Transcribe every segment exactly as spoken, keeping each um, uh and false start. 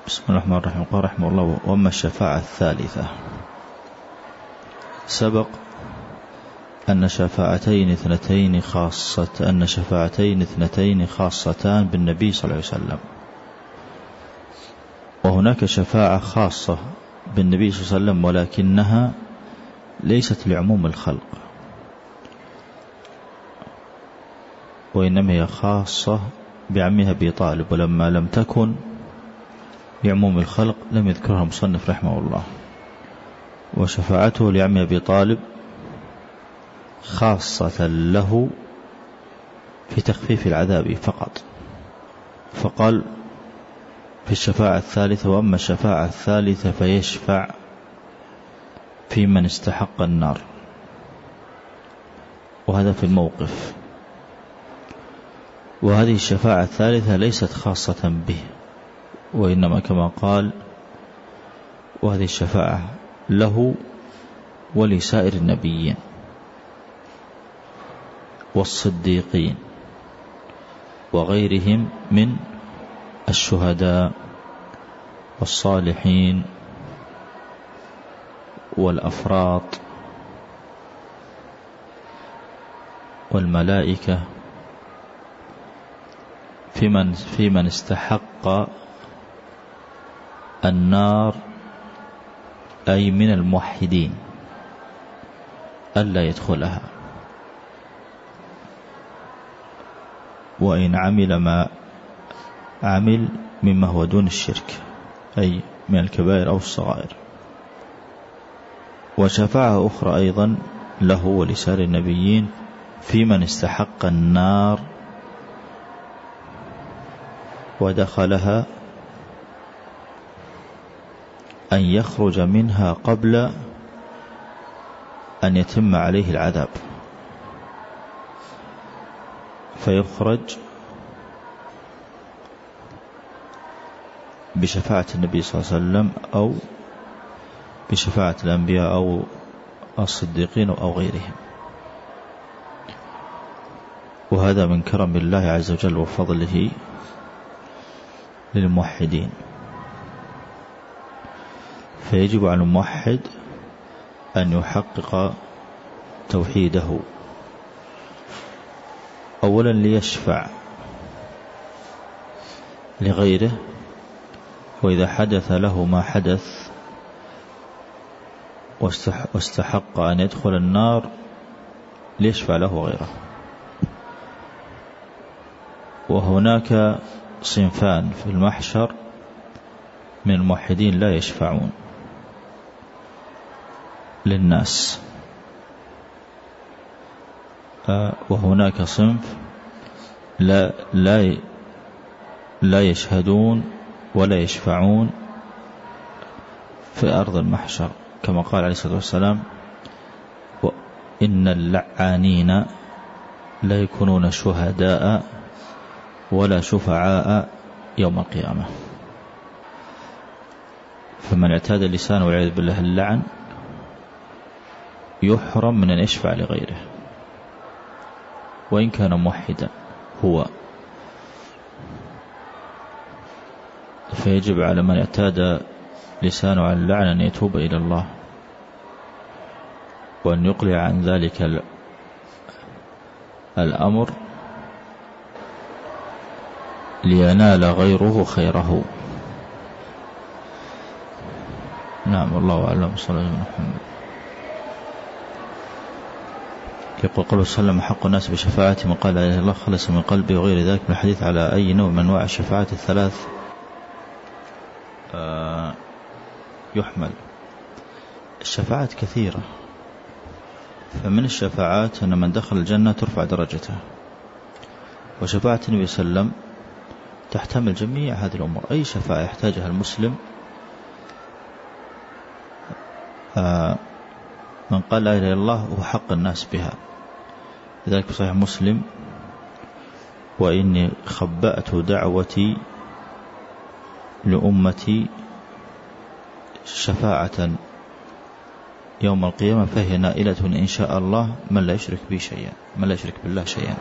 بسم الله الرحمن الرحيم. قال رحمه الله: وأما الشفاعة الثالثة، سبق أن شفاعتين اثنتين خاصة أن شفاعتين اثنتين خاصتان بالنبي صلى الله عليه وسلم، وهناك شفاعة خاصة بالنبي صلى الله عليه وسلم ولكنها ليست لعموم الخلق، وإنما هي خاصة بعمه أبي طالب، ولما لم تكن لعموم الخلق لم يذكرها المصنف رحمه الله. وشفاعته لعم أبي طالب خاصة له في تخفيف العذاب فقط، فقال في الشفاعة الثالثة: وأما الشفاعة الثالثة فيشفع في من استحق النار. وهذا في الموقف، وهذه الشفاعة الثالثة ليست خاصة به، وإنما كما قال: وهذه الشفاعة له ولسائر النبيين والصديقين وغيرهم من الشهداء والصالحين والأفراط والملائكة في من, في من استحق النار، أي من الموحدين، ألا يدخلها، وإن عمل ما عمل مما هو دون الشرك، أي من الكبائر أو الصغائر. وشفاعة أخرى أيضا له ولسائر النبيين في من استحق النار ودخلها، أن يخرج منها قبل أن يتم عليه العذاب، فيخرج بشفاعة النبي صلى الله عليه وسلم أو بشفاعة الأنبياء أو الصديقين أو غيرهم. وهذا من كرم الله عز وجل وفضله للموحدين، فيجب على الموحد أن يحقق توحيده أولا ليشفع لغيره، وإذا حدث له ما حدث واستحق أن يدخل النار ليشفع له غيره. وهناك صنفان في المحشر من الموحدين لا يشفعون للناس، وهناك صنف لا لا لا يشهدون ولا يشفعون في أرض المحشر، كما قال عليه الصلاة والسلام: إن اللعانين لا يكونون شهداء ولا شفعاء يوم القيامة. فمن اعتاد لسانه والعياذ بالله اللعن يحرم من أن يشفع لغيره وإن كان موحدا هو. فيجب على من اعتاد لسانه على اللعن أن يتوب إلى الله وأن يقلع عن ذلك الأمر لينال غيره خيره. نعم، والله أعلم. صلى الله عليه وسلم. يقول قوله صلى الله عليه وسلم: حق الناس بشفاعته من قال لا إله إلا الله خلص من قلبه، وغير ذلك من الحديث على أي نوع من أنواع الشفاعات الثلاث آه يحمل. الشفاعات كثيرة، فمن الشفاعات أن من دخل الجنة ترفع درجته، وشفاعة النبي صلى الله عليه وسلم تحتمل جميع هذه الأمور. أي شفاعة يحتاجها المسلم آه من قال لا إله إلا الله هو حق الناس بها. لذلك في صحيح مسلم: وإني خبأت دعوتي لأمتي شفاعة يوم القيامة فهي نائلة إن شاء الله من لا يشرك بي شيئا من لا يشرك بالله شيئا.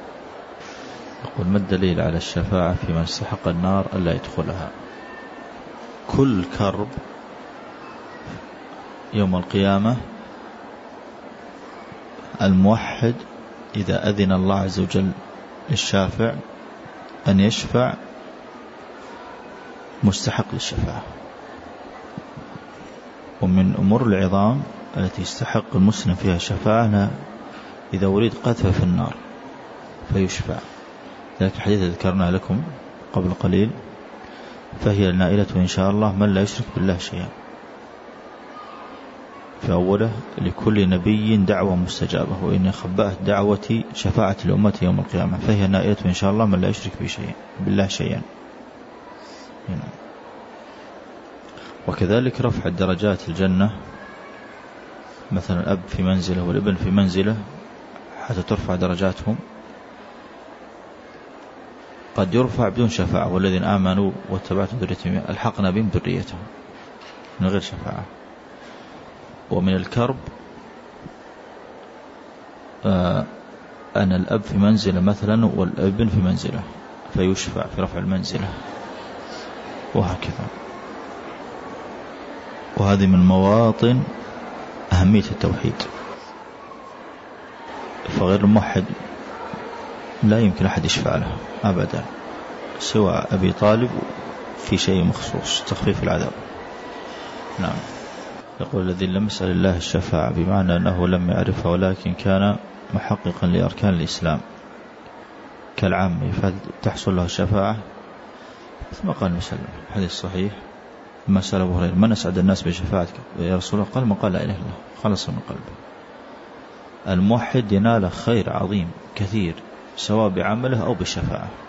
يقول: ما الدليل على الشفاعة في من استحق النار ألا يدخلها؟ كل كرب يوم القيامة الموحد إذا أذن الله عز وجل للشافع أن يشفع مستحق للشفاعة. ومن أمور العظام التي يستحق المسلم فيها الشفاعة إذا أريد قذفه في النار فيشفع. ذلك الحديث ذكرنا لكم قبل قليل: فهي النائلة إن شاء الله من لا يشرك بالله شيئا. في أوله: لكل نبي دعوة مستجابة وإن خبأت دعوتي شفاعة لأمة يوم القيامة، فهي النائلة إن شاء الله من لا يشرك بشيء بالله شيئا. هنا. وكذلك رفع الدرجات الجنة، مثلا الأب في منزله والابن في منزله حتى ترفع درجاتهم، قد يرفع بدون شفاعة: والذين آمنوا واتبعتهم ذريتهم ألحقنا بهم ذريتهم، من غير شفاعة. ومن الكرب آه أن الأب في منزله مثلا والابن في منزله فيشفع في رفع المنزلة، وهكذا. وهذه من مواطن أهمية التوحيد، فغير الموحد لا يمكن أحد يشفع له أبدا سوى أبي طالب في شيء مخصوص تخفيف العذاب. نعم. يقول: الذي لم يسأل الله الشفاعة بمعنى أنه لم يعرفها ولكن كان محققا لأركان الإسلام كالعامة فتحصل له الشفاعة. ثم قال مسلم حديث صحيح ما سأل أبو هريرة: من أسعد الناس بشفاعتك يا رسول الله؟ قال: من قال لا إله إلا الله خلص من قلبه. الموحد ينال خير عظيم كثير سواء بعمله أو بالشفاعة.